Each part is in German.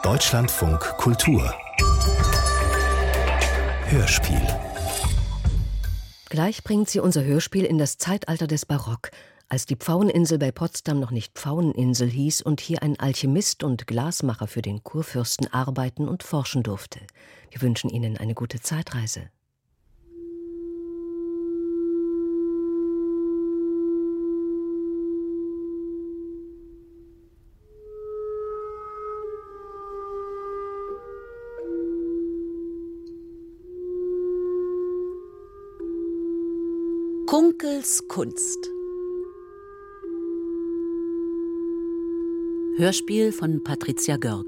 Deutschlandfunk Kultur Hörspiel. Gleich bringt sie unser Hörspiel in das Zeitalter des Barock, als die Pfaueninsel bei Potsdam noch nicht Pfaueninsel hieß und hier ein Alchemist und Glasmacher für den Kurfürsten arbeiten und forschen durfte. Wir wünschen Ihnen eine gute Zeitreise. Kunkels Kunst. Hörspiel von Patricia Görg.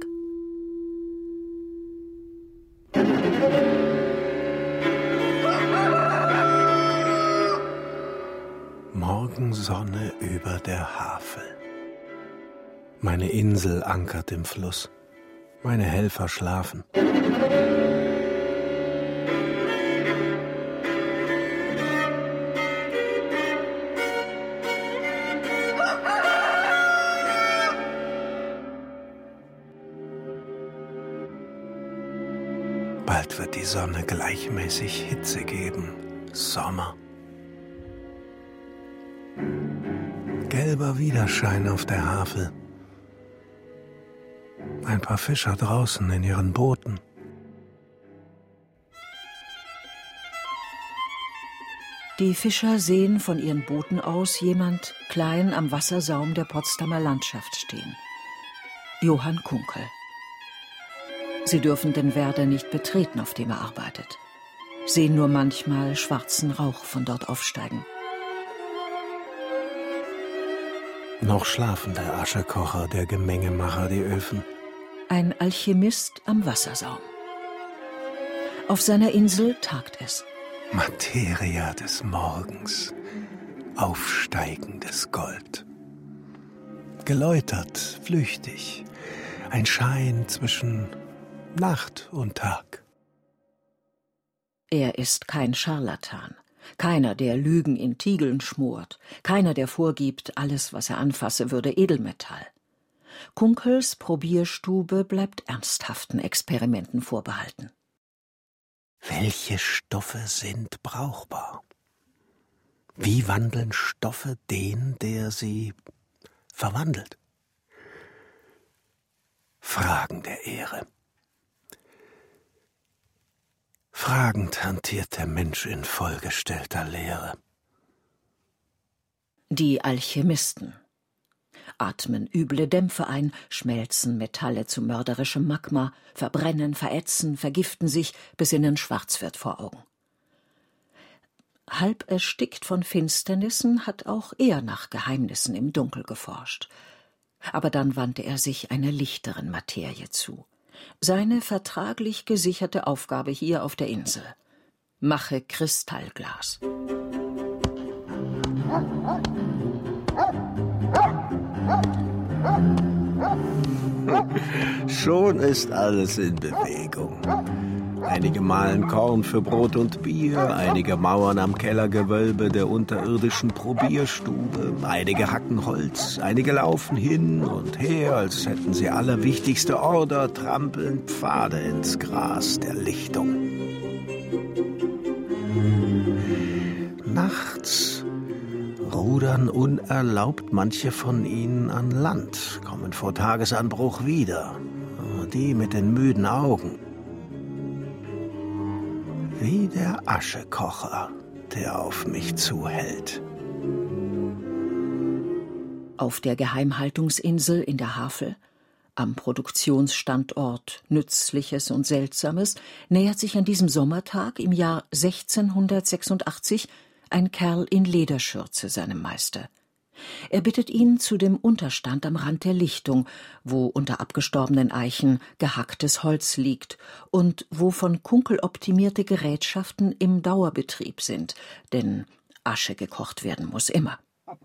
Morgensonne über der Havel. Meine Insel ankert im Fluss. Meine Helfer schlafen. Bald wird die Sonne gleichmäßig Hitze geben. Sommer. Gelber Widerschein auf der Havel. Ein paar Fischer draußen in ihren Booten. Die Fischer sehen von ihren Booten aus jemand klein am Wassersaum der Potsdamer Landschaft stehen. Johann Kunkel. Sie dürfen den Werder nicht betreten, auf dem er arbeitet. Sehen nur manchmal schwarzen Rauch von dort aufsteigen. Noch schlafen der Aschekocher, der Gemengemacher, die Öfen. Ein Alchemist am Wassersaum. Auf seiner Insel tagt es. Materia des Morgens, aufsteigendes Gold. Geläutert, flüchtig, ein Schein zwischen Nacht und Tag. Er ist kein Scharlatan, keiner, der Lügen in Tiegeln schmort, keiner, der vorgibt, alles, was er anfasse, würde Edelmetall. Kunkels Probierstube bleibt ernsthaften Experimenten vorbehalten. Welche Stoffe sind brauchbar? Wie wandeln Stoffe den, der sie verwandelt? Fragen der Ehre. Fragend hantiert der Mensch in vollgestellter Leere. Die Alchemisten atmen üble Dämpfe ein, schmelzen Metalle zu mörderischem Magma, verbrennen, verätzen, vergiften sich, bis ihnen schwarz wird vor Augen. Halb erstickt von Finsternissen hat auch er nach Geheimnissen im Dunkel geforscht. Aber dann wandte er sich einer lichteren Materie zu. Seine vertraglich gesicherte Aufgabe hier auf der Insel. Mache Kristallglas. Schon ist alles in Bewegung. Einige mahlen Korn für Brot und Bier, einige mauern am Kellergewölbe der unterirdischen Probierstube, einige hacken Holz, einige laufen hin und her, als hätten sie allerwichtigste Order, trampeln Pfade ins Gras der Lichtung. Nachts rudern unerlaubt manche von ihnen an Land, kommen vor Tagesanbruch wieder, die mit den müden Augen. Wie der Aschekocher, der auf mich zuhält. Auf der Geheimhaltungsinsel in der Havel, am Produktionsstandort Nützliches und Seltsames, nähert sich an diesem Sommertag im Jahr 1686 ein Kerl in Lederschürze seinem Meister. Er bittet ihn zu dem Unterstand am Rand der Lichtung, wo unter abgestorbenen Eichen gehacktes Holz liegt und wo von Kunkel optimierte Gerätschaften im Dauerbetrieb sind, denn Asche gekocht werden muss immer.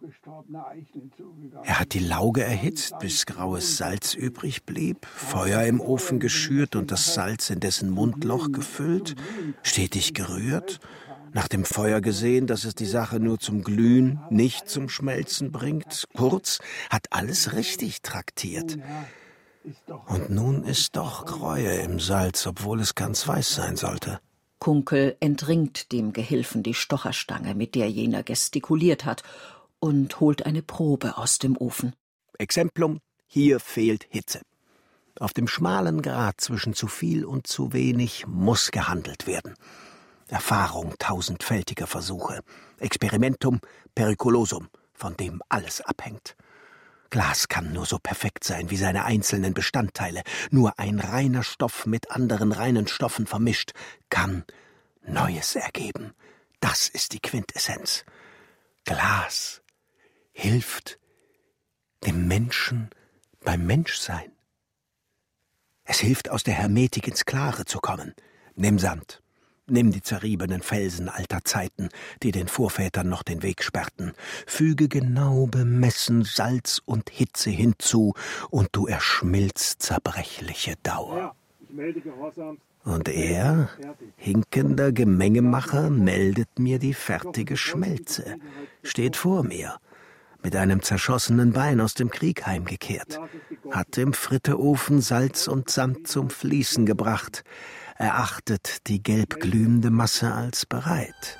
Er hat die Lauge erhitzt, bis graues Salz übrig blieb, Feuer im Ofen geschürt und das Salz in dessen Mundloch gefüllt, stetig gerührt, nach dem Feuer gesehen, dass es die Sache nur zum Glühen, nicht zum Schmelzen bringt. Kurz, hat alles richtig traktiert. Und nun ist doch Gräue im Salz, obwohl es ganz weiß sein sollte. Kunkel entringt dem Gehilfen die Stocherstange, mit der jener gestikuliert hat, und holt eine Probe aus dem Ofen. Exemplum, hier fehlt Hitze. Auf dem schmalen Grat zwischen zu viel und zu wenig muss gehandelt werden. Erfahrung tausendfältiger Versuche. Experimentum periculosum, von dem alles abhängt. Glas kann nur so perfekt sein wie seine einzelnen Bestandteile. Nur ein reiner Stoff mit anderen reinen Stoffen vermischt kann Neues ergeben. Das ist die Quintessenz. Glas hilft dem Menschen beim Menschsein. Es hilft, aus der Hermetik ins Klare zu kommen. Nimm Sand. Nimm die zerriebenen Felsen alter Zeiten, die den Vorvätern noch den Weg sperrten. Füge genau bemessen Salz und Hitze hinzu, und du erschmilzt zerbrechliche Dauer. Und er, hinkender Gemengemacher, meldet mir die fertige Schmelze. Steht vor mir, mit einem zerschossenen Bein aus dem Krieg heimgekehrt. Hat im Fritteofen Salz und Sand zum Fließen gebracht. Erachtet die gelb glühende Masse als bereit.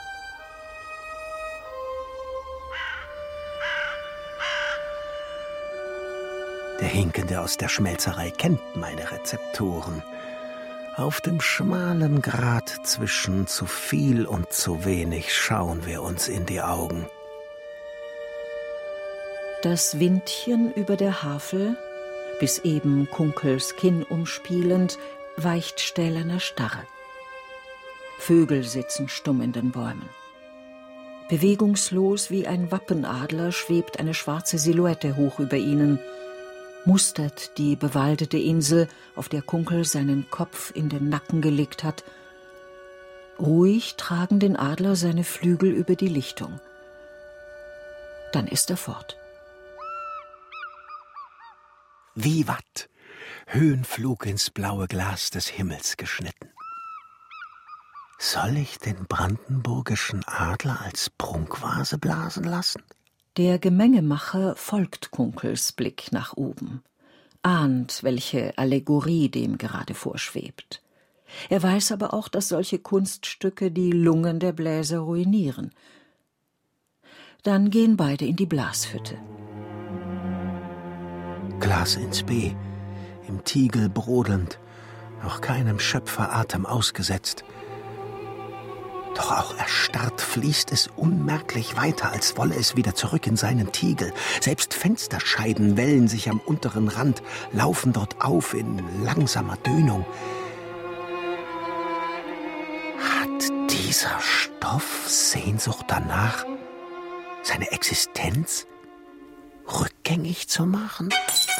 Der Hinkende aus der Schmelzerei kennt meine Rezeptoren. Auf dem schmalen Grat zwischen zu viel und zu wenig schauen wir uns in die Augen. Das Windchen über der Havel, bis eben Kunkels Kinn umspielend, weicht stählerner Starre. Vögel sitzen stumm in den Bäumen. Bewegungslos wie ein Wappenadler schwebt eine schwarze Silhouette hoch über ihnen, mustert die bewaldete Insel, auf der Kunkel seinen Kopf in den Nacken gelegt hat. Ruhig tragen den Adler seine Flügel über die Lichtung. Dann ist er fort. Vivat! Höhenflug ins blaue Glas des Himmels geschnitten. Soll ich den brandenburgischen Adler als Prunkvase blasen lassen? Der Gemengemacher folgt Kunkels Blick nach oben, ahnt, welche Allegorie dem gerade vorschwebt. Er weiß aber auch, dass solche Kunststücke die Lungen der Bläser ruinieren. Dann gehen beide in die Blashütte. Glas ins B, im Tiegel brodelnd, noch keinem Schöpfer Atem ausgesetzt. Doch auch erstarrt fließt es unmerklich weiter, als wolle es wieder zurück in seinen Tiegel. Selbst Fensterscheiben wellen sich am unteren Rand, laufen dort auf in langsamer Dönung. Hat dieser Stoff Sehnsucht danach, seine Existenz rückgängig zu machen?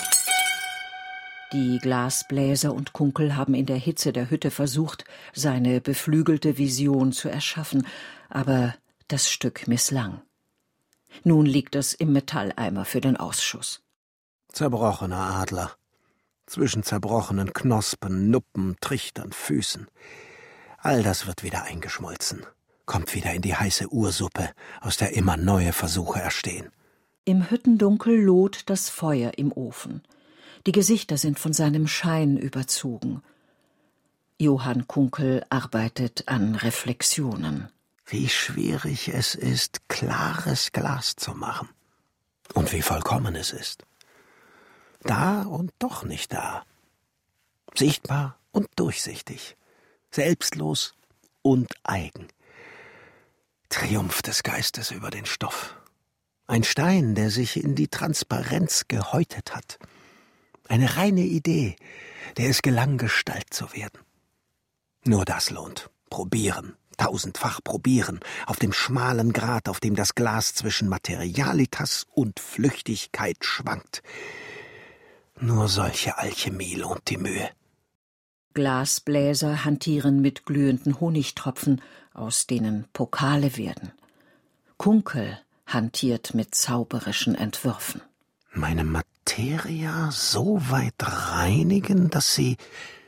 Die Glasbläser und Kunkel haben in der Hitze der Hütte versucht, seine beflügelte Vision zu erschaffen, aber das Stück misslang. Nun liegt es im Metalleimer für den Ausschuss. Zerbrochener Adler, zwischen zerbrochenen Knospen, Nuppen, Trichtern, Füßen. All das wird wieder eingeschmolzen, kommt wieder in die heiße Ursuppe, aus der immer neue Versuche erstehen. Im Hüttendunkel loht das Feuer im Ofen. Die Gesichter sind von seinem Schein überzogen. Johann Kunkel arbeitet an Reflexionen. Wie schwierig es ist, klares Glas zu machen. Und wie vollkommen es ist. Da und doch nicht da. Sichtbar und durchsichtig. Selbstlos und eigen. Triumph des Geistes über den Stoff. Ein Stein, der sich in die Transparenz gehäutet hat. Eine reine Idee, der es gelang, Gestalt zu werden. Nur das lohnt. Probieren, tausendfach probieren, auf dem schmalen Grat, auf dem das Glas zwischen Materialitas und Flüchtigkeit schwankt. Nur solche Alchemie lohnt die Mühe. Glasbläser hantieren mit glühenden Honigtropfen, aus denen Pokale werden. Kunkel hantiert mit zauberischen Entwürfen. Meine Materia so weit reinigen, dass sie...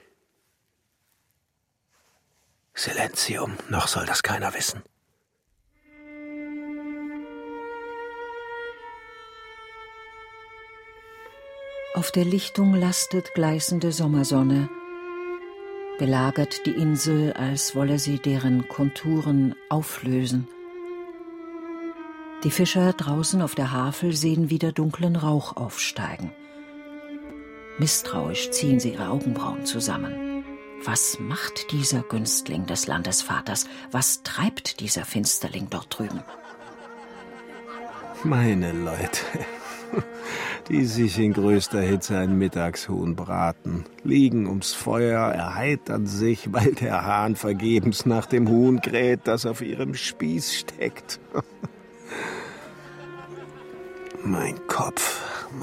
Silentium, noch soll das keiner wissen. Auf der Lichtung lastet gleißende Sommersonne, belagert die Insel, als wolle sie deren Konturen auflösen. Die Fischer draußen auf der Havel sehen wieder dunklen Rauch aufsteigen. Misstrauisch ziehen sie ihre Augenbrauen zusammen. Was macht dieser Günstling des Landesvaters? Was treibt dieser Finsterling dort drüben? Meine Leute, die sich in größter Hitze ein Mittagshuhn braten, liegen ums Feuer, erheitern sich, weil der Hahn vergebens nach dem Huhn kräht, das auf ihrem Spieß steckt. Mein Kopf.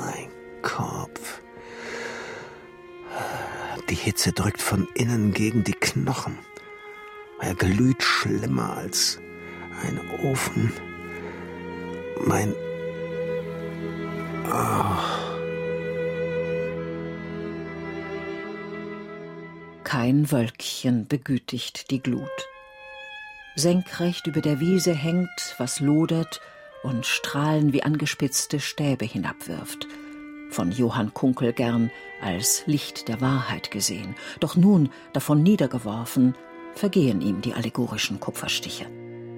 Die Hitze drückt von innen gegen die Knochen. Er glüht schlimmer als ein Ofen. Kein Wölkchen begütigt die Glut. Senkrecht über der Wiese hängt, was lodert und Strahlen wie angespitzte Stäbe hinabwirft. Von Johann Kunkel gern als Licht der Wahrheit gesehen. Doch nun, davon niedergeworfen, vergehen ihm die allegorischen Kupferstiche.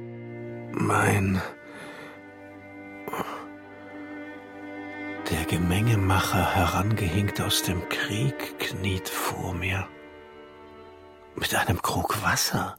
Der Gemengemacher, herangehinkt aus dem Krieg, kniet vor mir. Mit einem Krug Wasser.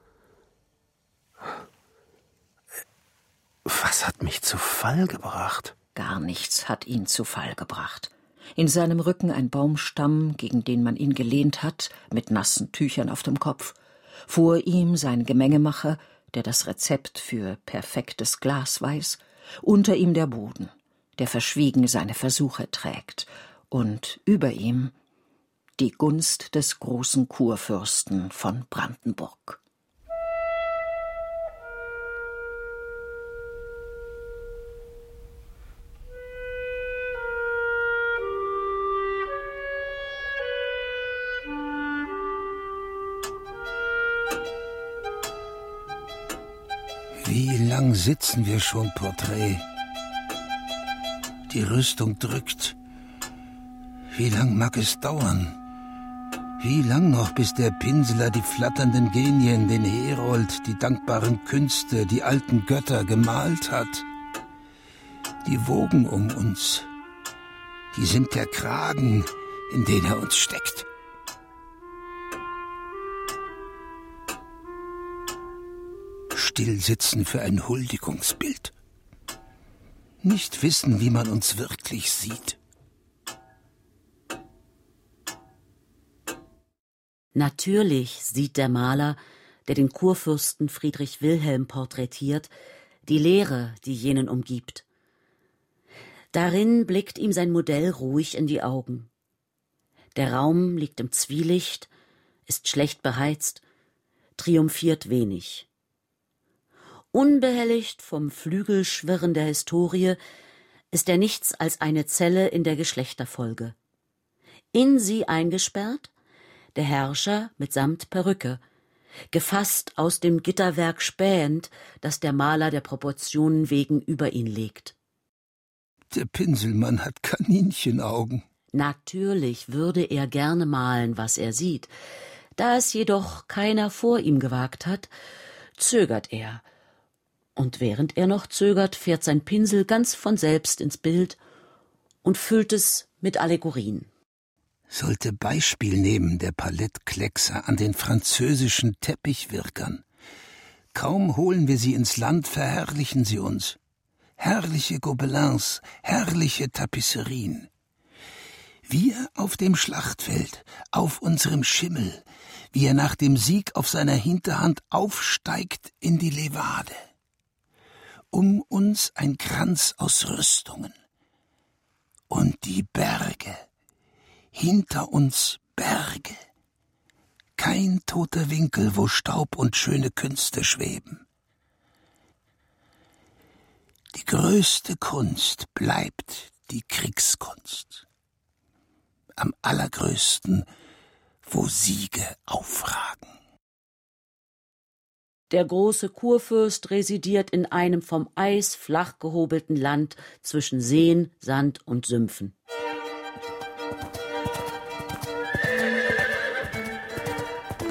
Was hat mich zu Fall gebracht? Gar nichts hat ihn zu Fall gebracht. In seinem Rücken ein Baumstamm, gegen den man ihn gelehnt hat, mit nassen Tüchern auf dem Kopf. Vor ihm sein Gemengemacher, der das Rezept für perfektes Glas weiß. Unter ihm der Boden, der verschwiegen seine Versuche trägt. Und über ihm die Gunst des großen Kurfürsten von Brandenburg. Wie lang sitzen wir schon, Porträt? Die Rüstung drückt. Wie lang mag es dauern? Wie lang noch, bis der Pinseler die flatternden Genien, den Herold, die dankbaren Künste, die alten Götter gemalt hat? Die Wogen um uns, die sind der Kragen, in den er uns steckt. Still sitzen für ein Huldigungsbild. Nicht wissen, wie man uns wirklich sieht. Natürlich sieht der Maler, der den Kurfürsten Friedrich Wilhelm porträtiert, die Leere, die jenen umgibt. Darin blickt ihm sein Modell ruhig in die Augen. Der Raum liegt im Zwielicht, ist schlecht beheizt, triumphiert wenig. Unbehelligt vom Flügelschwirren der Historie ist er nichts als eine Zelle in der Geschlechterfolge. In sie eingesperrt der Herrscher mitsamt Perücke, gefasst aus dem Gitterwerk spähend, das der Maler der Proportionen wegen über ihn legt. Der Pinselmann hat Kaninchenaugen. Natürlich würde er gerne malen, was er sieht. Da es jedoch keiner vor ihm gewagt hat, zögert er. Und während er noch zögert, fährt sein Pinsel ganz von selbst ins Bild und füllt es mit Allegorien. Sollte Beispiel nehmen, der Palettkleckser, an den französischen Teppichwirkern. Kaum holen wir sie ins Land, verherrlichen sie uns. Herrliche Gobelins, herrliche Tapisserien. Wir auf dem Schlachtfeld, auf unserem Schimmel, wie er nach dem Sieg auf seiner Hinterhand aufsteigt in die Levade. Um uns ein Kranz aus Rüstungen. Und die Berge. Hinter uns Berge. Kein toter Winkel, wo Staub und schöne Künste schweben. Die größte Kunst bleibt die Kriegskunst. Am allergrößten, wo Siege aufragen. Der große Kurfürst residiert in einem vom Eis flach gehobelten Land zwischen Seen, Sand und Sümpfen.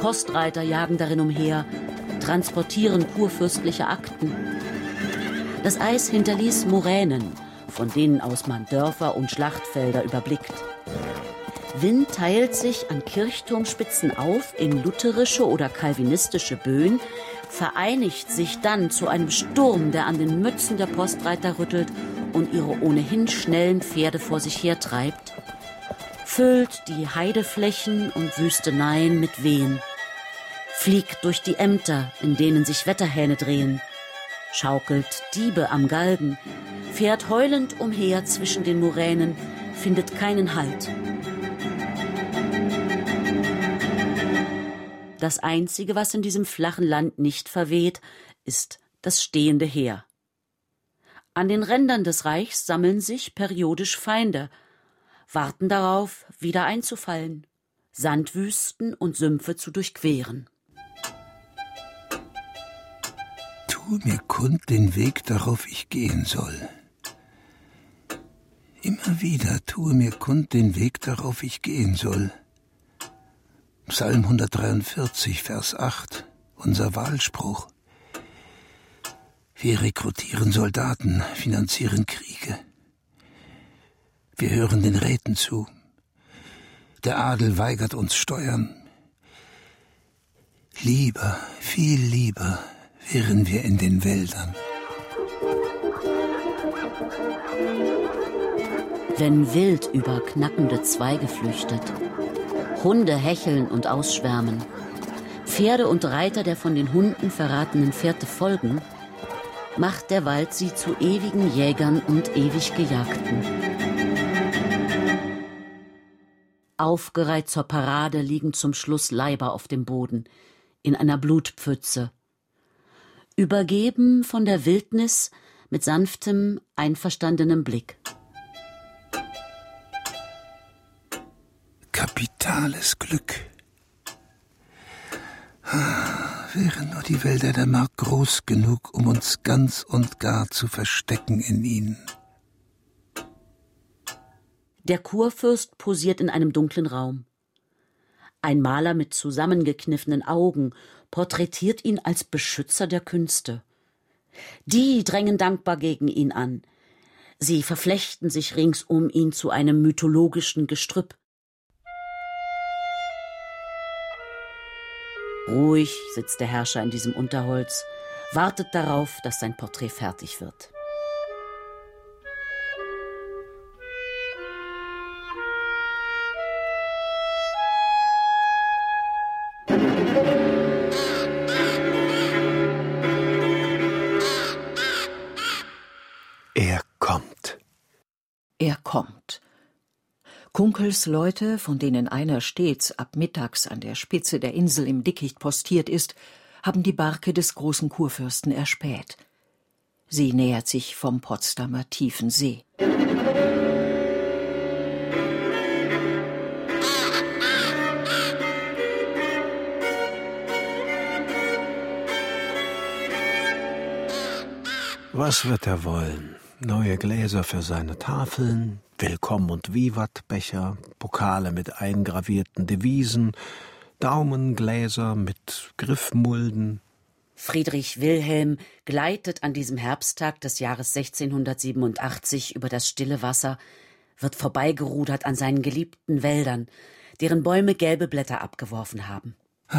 Postreiter jagen darin umher, transportieren kurfürstliche Akten. Das Eis hinterließ Moränen, von denen aus man Dörfer und Schlachtfelder überblickt. Winn teilt sich an Kirchturmspitzen auf in lutherische oder calvinistische Böen, vereinigt sich dann zu einem Sturm, der an den Mützen der Postreiter rüttelt und ihre ohnehin schnellen Pferde vor sich hertreibt, füllt die Heideflächen und Wüsteneien mit Wehen, fliegt durch die Ämter, in denen sich Wetterhähne drehen, schaukelt Diebe am Galgen, fährt heulend umher zwischen den Muränen, findet keinen Halt. Das Einzige, was in diesem flachen Land nicht verweht, ist das stehende Heer. An den Rändern des Reichs sammeln sich periodisch Feinde, warten darauf, wieder einzufallen, Sandwüsten und Sümpfe zu durchqueren. Tu mir kund den Weg, darauf ich gehen soll. Immer wieder tue mir kund den Weg, darauf ich gehen soll. Psalm 143, Vers 8, unser Wahlspruch. Wir rekrutieren Soldaten, finanzieren Kriege. Wir hören den Räten zu. Der Adel weigert uns Steuern. Lieber, viel lieber wären wir in den Wäldern. Wenn wild über knackende Zweige flüchtet, Hunde hecheln und ausschwärmen, Pferde und Reiter der von den Hunden verratenen Fährte folgen, macht der Wald sie zu ewigen Jägern und ewig Gejagten. Aufgereiht zur Parade liegen zum Schluss Leiber auf dem Boden, in einer Blutpfütze, übergeben von der Wildnis mit sanftem, einverstandenem Blick. Kapitales Glück. Wären nur die Wälder der Mark groß genug, um uns ganz und gar zu verstecken in ihnen. Der Kurfürst posiert in einem dunklen Raum. Ein Maler mit zusammengekniffenen Augen porträtiert ihn als Beschützer der Künste. Die drängen dankbar gegen ihn an. Sie verflechten sich rings um ihn zu einem mythologischen Gestrüpp. Ruhig sitzt der Herrscher in diesem Unterholz, wartet darauf, dass sein Porträt fertig wird. Er kommt. Er kommt. Kunkels Leute, von denen einer stets ab mittags an der Spitze der Insel im Dickicht postiert ist, haben die Barke des großen Kurfürsten erspäht. Sie nähert sich vom Potsdamer tiefen See. Was wird er wollen? Neue Gläser für seine Tafeln, Willkomm- und Vivat-Becher, Pokale mit eingravierten Devisen, Daumengläser mit Griffmulden. Friedrich Wilhelm gleitet an diesem Herbsttag des Jahres 1687 über das stille Wasser, wird vorbeigerudert an seinen geliebten Wäldern, deren Bäume gelbe Blätter abgeworfen haben.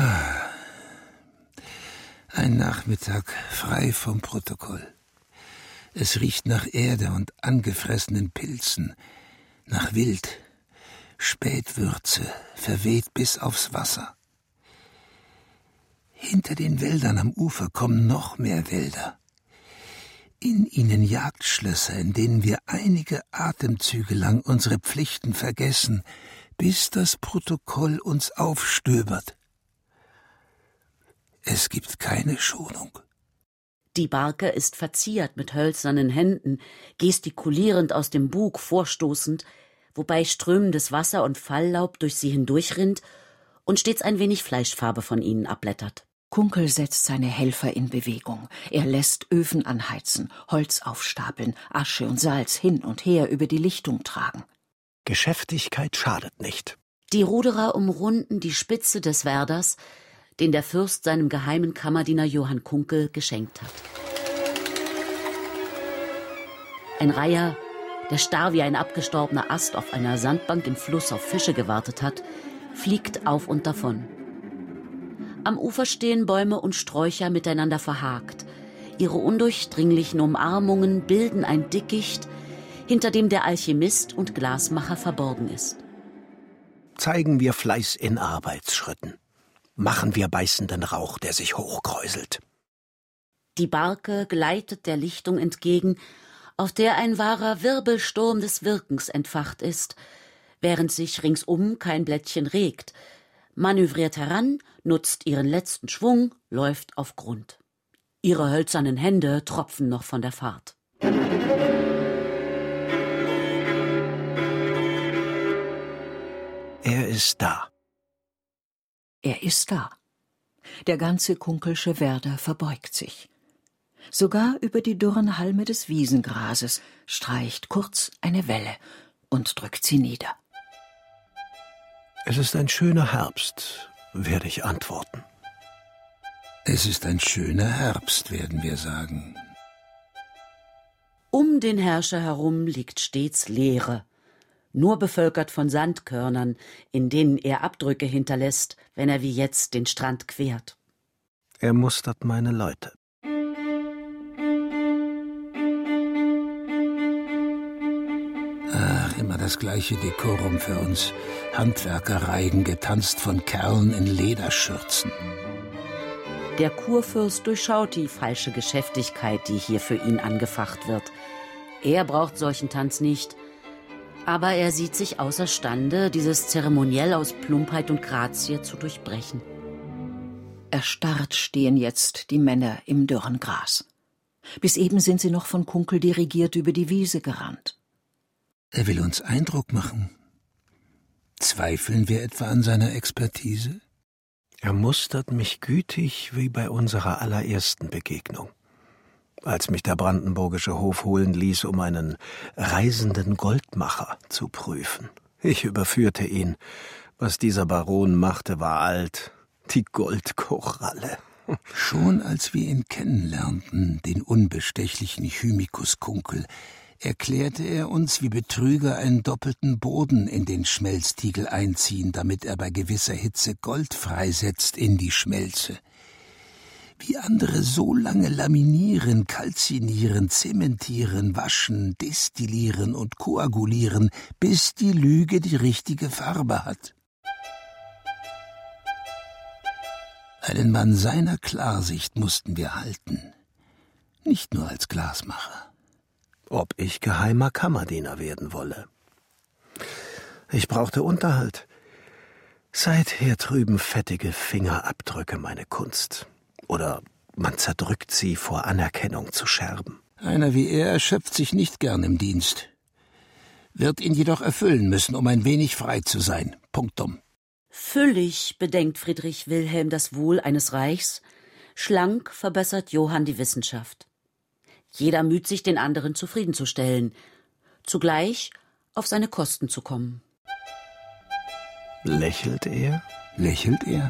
Ein Nachmittag frei vom Protokoll. Es riecht nach Erde und angefressenen Pilzen, nach Wild, Spätwürze, verweht bis aufs Wasser. Hinter den Wäldern am Ufer kommen noch mehr Wälder. In ihnen Jagdschlösser, in denen wir einige Atemzüge lang unsere Pflichten vergessen, bis das Protokoll uns aufstöbert. Es gibt keine Schonung. Die Barke ist verziert mit hölzernen Händen, gestikulierend aus dem Bug vorstoßend, wobei strömendes Wasser und Falllaub durch sie hindurchrinnt und stets ein wenig Fleischfarbe von ihnen abblättert. Kunkel setzt seine Helfer in Bewegung. Er lässt Öfen anheizen, Holz aufstapeln, Asche und Salz hin und her über die Lichtung tragen. Geschäftigkeit schadet nicht. Die Ruderer umrunden die Spitze des Werders, den der Fürst seinem geheimen Kammerdiener Johann Kunkel geschenkt hat. Ein Reiher, der starr wie ein abgestorbener Ast auf einer Sandbank im Fluss auf Fische gewartet hat, fliegt auf und davon. Am Ufer stehen Bäume und Sträucher miteinander verhakt. Ihre undurchdringlichen Umarmungen bilden ein Dickicht, hinter dem der Alchemist und Glasmacher verborgen ist. Zeigen wir Fleiß in Arbeitsschritten. Machen wir beißenden Rauch, der sich hochkräuselt. Die Barke gleitet der Lichtung entgegen, auf der ein wahrer Wirbelsturm des Wirkens entfacht ist, während sich ringsum kein Blättchen regt, manövriert heran, nutzt ihren letzten Schwung, läuft auf Grund. Ihre hölzernen Hände tropfen noch von der Fahrt. Er ist da. Er ist da. Der ganze Kunkelsche Werder verbeugt sich. Sogar über die dürren Halme des Wiesengrases streicht kurz eine Welle und drückt sie nieder. Es ist ein schöner Herbst, werde ich antworten. Es ist ein schöner Herbst, werden wir sagen. Um den Herrscher herum liegt stets Leere, nur bevölkert von Sandkörnern, in denen er Abdrücke hinterlässt, wenn er wie jetzt den Strand quert. Er mustert meine Leute. Ach, immer das gleiche Dekorum für uns. Handwerkerreigen, getanzt von Kerlen in Lederschürzen. Der Kurfürst durchschaut die falsche Geschäftigkeit, die hier für ihn angefacht wird. Er braucht solchen Tanz nicht, aber er sieht sich außerstande, dieses Zeremoniell aus Plumpheit und Grazie zu durchbrechen. Erstarrt stehen jetzt die Männer im dürren Gras. Bis eben sind sie noch von Kunkel dirigiert über die Wiese gerannt. Er will uns Eindruck machen. Zweifeln wir etwa an seiner Expertise? Er mustert mich gütig wie bei unserer allerersten Begegnung, als mich der brandenburgische Hof holen ließ, um einen reisenden Goldmacher zu prüfen. Ich überführte ihn. Was dieser Baron machte, war alt. Die Goldkoralle. Schon als wir ihn kennenlernten, den unbestechlichen Chymikus Kunkel, erklärte er uns, wie Betrüger einen doppelten Boden in den Schmelztiegel einziehen, damit er bei gewisser Hitze Gold freisetzt in die Schmelze. Wie andere so lange laminieren, kalzinieren, zementieren, waschen, destillieren und koagulieren, bis die Lüge die richtige Farbe hat. Einen Mann seiner Klarsicht mussten wir halten, nicht nur als Glasmacher. Ob ich geheimer Kammerdiener werden wolle. Ich brauchte Unterhalt. Seither trüben fettige Fingerabdrücke meine Kunst. Oder man zerdrückt sie vor Anerkennung zu Scherben. Einer wie er erschöpft sich nicht gern im Dienst. Wird ihn jedoch erfüllen müssen, um ein wenig frei zu sein. Punktum. Füllig bedenkt Friedrich Wilhelm das Wohl eines Reichs, schlank verbessert Johann die Wissenschaft. Jeder müht sich, den anderen zufriedenzustellen, zugleich auf seine Kosten zu kommen. Lächelt er? Lächelt er?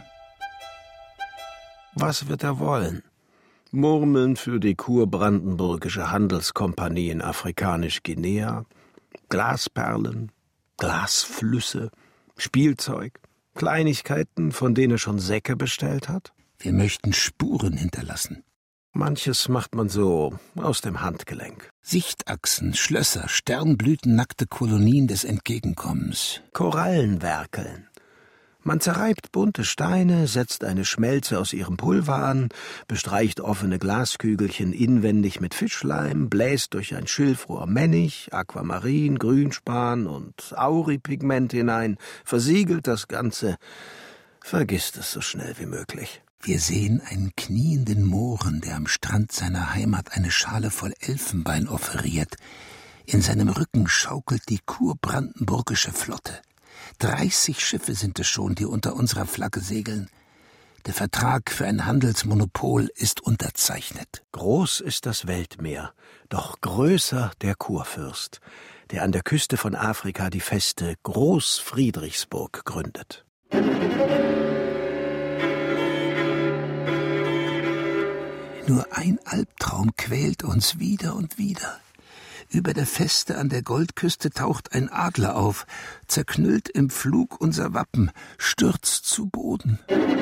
Was wird er wollen? Murmeln für die kurbrandenburgische Handelskompanie in Afrikanisch-Guinea, Glasperlen, Glasflüsse, Spielzeug, Kleinigkeiten, von denen er schon Säcke bestellt hat? Wir möchten Spuren hinterlassen. Manches macht man so aus dem Handgelenk. Sichtachsen, Schlösser, sternblütennackte Kolonien des Entgegenkommens. Korallen werkeln. Man zerreibt bunte Steine, setzt eine Schmelze aus ihrem Pulver an, bestreicht offene Glaskügelchen inwendig mit Fischleim, bläst durch ein Schilfrohr Männich, Aquamarin, Grünspan und Auripigment hinein, versiegelt das Ganze, vergisst es so schnell wie möglich. Wir sehen einen knienden Mohren, der am Strand seiner Heimat eine Schale voll Elfenbein offeriert. In seinem Rücken schaukelt die kurbrandenburgische Flotte. 30 Schiffe sind es schon, die unter unserer Flagge segeln. Der Vertrag für ein Handelsmonopol ist unterzeichnet. Groß ist das Weltmeer, doch größer der Kurfürst, der an der Küste von Afrika die feste Groß-Friedrichsburg gründet. Nur ein Albtraum quält uns wieder und wieder. Über der Feste an der Goldküste taucht ein Adler auf, zerknüllt im Flug unser Wappen, stürzt zu Boden.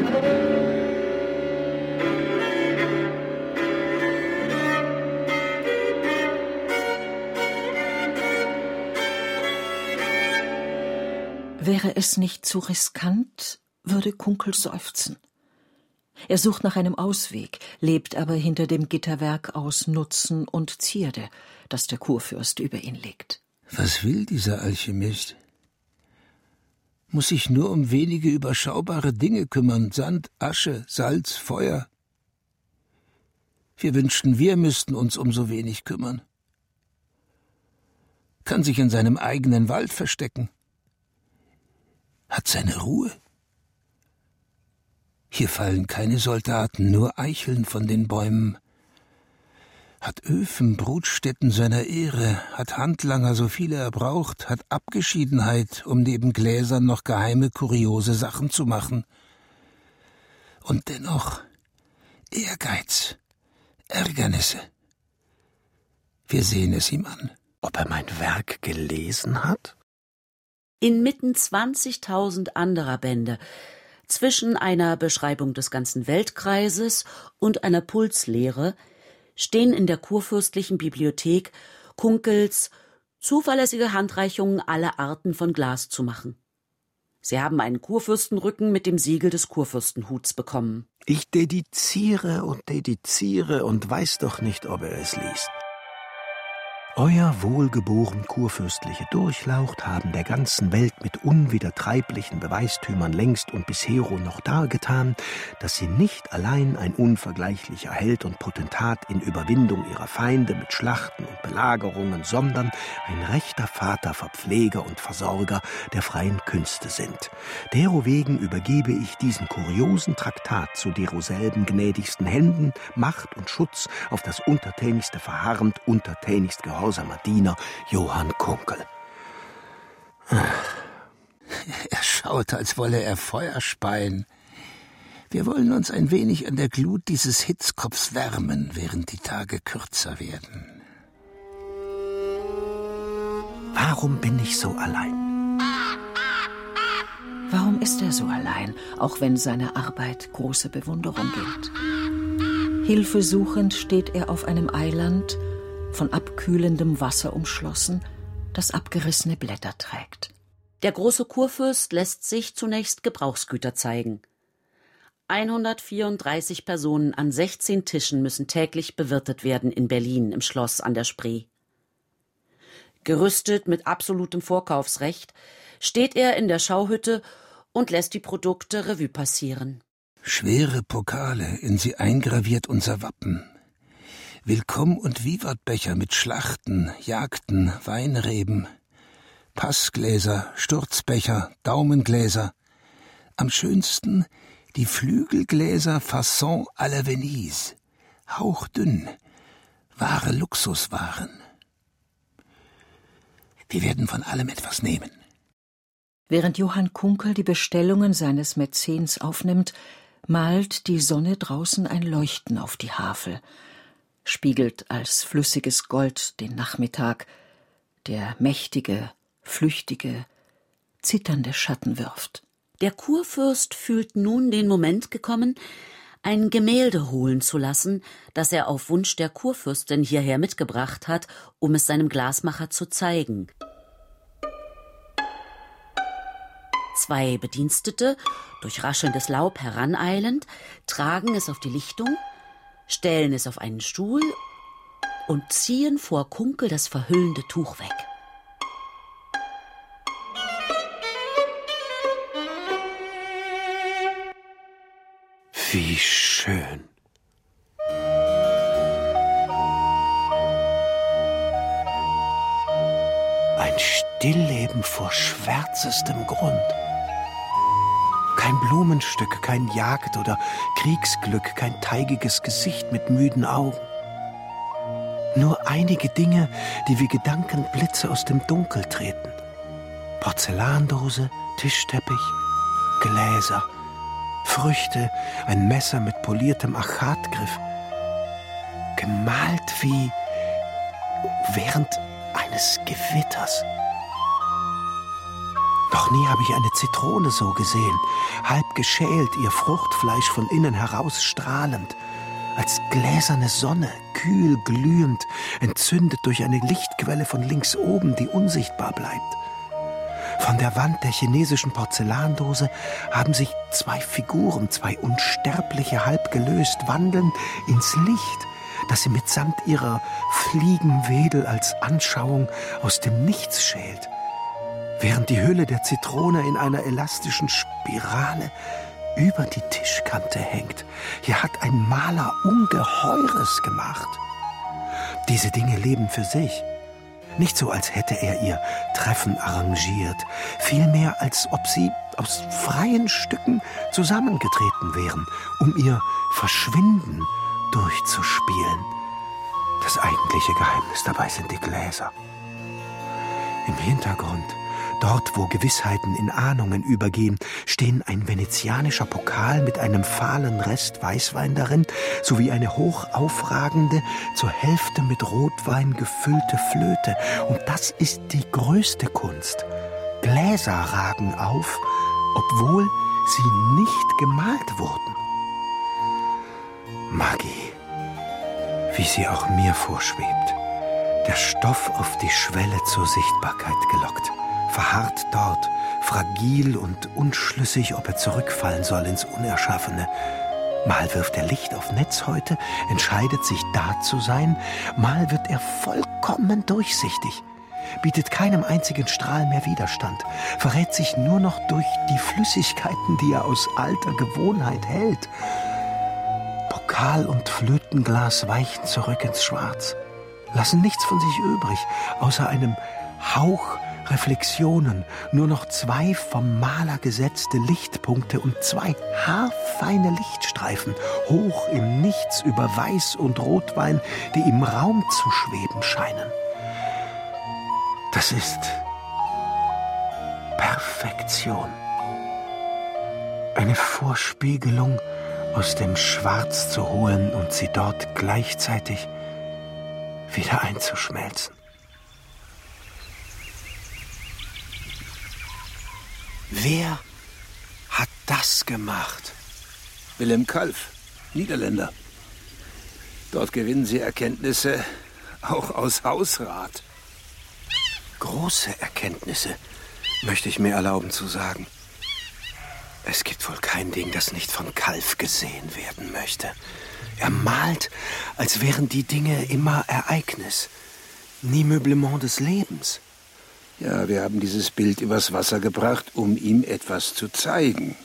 Wäre es nicht zu riskant, würde Kunkel seufzen. Er sucht nach einem Ausweg, lebt aber hinter dem Gitterwerk aus Nutzen und Zierde, das der Kurfürst über ihn legt. Was will dieser Alchemist? Muss sich nur um wenige überschaubare Dinge kümmern: Sand, Asche, Salz, Feuer. Wir wünschten, wir müssten uns um so wenig kümmern. Kann sich in seinem eigenen Wald verstecken. Hat seine Ruhe. Hier fallen keine Soldaten, nur Eicheln von den Bäumen. Hat Öfen, Brutstätten seiner Ehre, hat Handlanger, so viele er braucht, hat Abgeschiedenheit, um neben Gläsern noch geheime, kuriose Sachen zu machen. Und dennoch Ehrgeiz, Ärgernisse. Wir sehen es ihm an. Ob er mein Werk gelesen hat? Inmitten 20.000 anderer Bände, zwischen einer Beschreibung des ganzen Weltkreises und einer Pulslehre, stehen in der kurfürstlichen Bibliothek Kunkels zuverlässige Handreichungen aller Arten von Glas zu machen. Sie haben einen Kurfürstenrücken mit dem Siegel des Kurfürstenhuts bekommen. Ich dediziere und weiß doch nicht, ob er es liest. Euer wohlgeboren kurfürstliche Durchlaucht haben der ganzen Welt mit unwidertreiblichen Beweistümern längst und bishero noch dargetan, dass sie nicht allein ein unvergleichlicher Held und Potentat in Überwindung ihrer Feinde mit Schlachten und Belagerungen, sondern ein rechter Vater, Verpfleger und Versorger der freien Künste sind. Derowegen übergebe ich diesen kuriosen Traktat zu deroselben gnädigsten Händen, Macht und Schutz auf das untertänigste verharrend, untertänigst gehorsamer Diener Johann Kunkel. Er schaut, als wolle er Feuer speien. Wir wollen uns ein wenig an der Glut dieses Hitzkopfs wärmen, während die Tage kürzer werden. Warum bin ich so allein? Warum ist er so allein, auch wenn seine Arbeit große Bewunderung gilt? Hilfesuchend steht er auf einem Eiland, von abkühlendem Wasser umschlossen, das abgerissene Blätter trägt. Der große Kurfürst lässt sich zunächst Gebrauchsgüter zeigen. 134 Personen an 16 Tischen müssen täglich bewirtet werden in Berlin im Schloss an der Spree. Gerüstet mit absolutem Vorkaufsrecht steht er in der Schauhütte und lässt die Produkte Revue passieren. Schwere Pokale, in sie eingraviert unser Wappen. Willkomm- und Vivatbecher mit Schlachten, Jagden, Weinreben, Passgläser, Sturzbecher, Daumengläser. Am schönsten die Flügelgläser Façon à la Venise, hauchdünn, wahre Luxuswaren. Wir werden von allem etwas nehmen. Während Johann Kunkel die Bestellungen seines Mäzens aufnimmt, malt die Sonne draußen ein Leuchten auf die Havel, spiegelt als flüssiges Gold den Nachmittag, der mächtige, flüchtige, zitternde Schatten wirft. Der Kurfürst fühlt nun den Moment gekommen, ein Gemälde holen zu lassen, das er auf Wunsch der Kurfürstin hierher mitgebracht hat, um es seinem Glasmacher zu zeigen. 2 Bedienstete, durch raschelndes Laub heraneilend, tragen es auf die Lichtung, stellen es auf einen Stuhl und ziehen vor Kunkel das verhüllende Tuch weg. Wie schön. Ein Stillleben vor schwärzestem Grund. Kein Blumenstück, kein Jagd- oder Kriegsglück, kein teigiges Gesicht mit müden Augen. Nur einige Dinge, die wie Gedankenblitze aus dem Dunkel treten. Porzellandose, Tischteppich, Gläser, Früchte, ein Messer mit poliertem Achatgriff, gemalt wie während eines Gewitters. Noch nie habe ich eine Zitrone so gesehen, halb geschält, ihr Fruchtfleisch von innen heraus strahlend, als gläserne Sonne, kühl glühend, entzündet durch eine Lichtquelle von links oben, die unsichtbar bleibt. Von der Wand der chinesischen Porzellandose haben sich zwei Figuren, zwei Unsterbliche, halb gelöst, wandeln ins Licht, das sie mitsamt ihrer Fliegenwedel als Anschauung aus dem Nichts schält, während die Hülle der Zitrone in einer elastischen Spirale über die Tischkante hängt. Hier hat ein Maler Ungeheures gemacht. Diese Dinge leben für sich. Nicht so, als hätte er ihr Treffen arrangiert, vielmehr als ob sie aus freien Stücken zusammengetreten wären, um ihr Verschwinden durchzuspielen. Das eigentliche Geheimnis dabei sind die Gläser. Im Hintergrund, dort wo Gewissheiten in Ahnungen übergehen, stehen ein venezianischer Pokal mit einem fahlen Rest Weißwein darin, sowie eine hoch aufragende, zur Hälfte mit Rotwein gefüllte Flöte. Und das ist die größte Kunst. Gläser ragen auf, obwohl sie nicht gemalt wurden. Magie, wie sie auch mir vorschwebt. Der Stoff auf die Schwelle zur Sichtbarkeit gelockt, verharrt dort, fragil und unschlüssig, ob er zurückfallen soll ins Unerschaffene. Mal wirft er Licht auf Netzhäute, entscheidet sich da zu sein, mal wird er vollkommen durchsichtig, bietet keinem einzigen Strahl mehr Widerstand, verrät sich nur noch durch die Flüssigkeiten, die er aus alter Gewohnheit hält. Pokal und Flötenglas weichen zurück ins Schwarz, lassen nichts von sich übrig, außer einem Hauch Reflexionen, nur noch zwei vom Maler gesetzte Lichtpunkte und zwei haarfeine Lichtstreifen, hoch im Nichts über Weiß und Rotwein, die im Raum zu schweben scheinen. Das ist Perfektion. Eine Vorspiegelung aus dem Schwarz zu holen und sie dort gleichzeitig wieder einzuschmelzen. Wer hat das gemacht? Willem Kalf, Niederländer. Dort gewinnen Sie Erkenntnisse auch aus Hausrat. Große Erkenntnisse, möchte ich mir erlauben zu sagen. Es gibt wohl kein Ding, das nicht von Kalf gesehen werden möchte. Er malt, als wären die Dinge immer Ereignis, nie Meublement des Lebens. Ja, wir haben dieses Bild übers Wasser gebracht, um ihm etwas zu zeigen.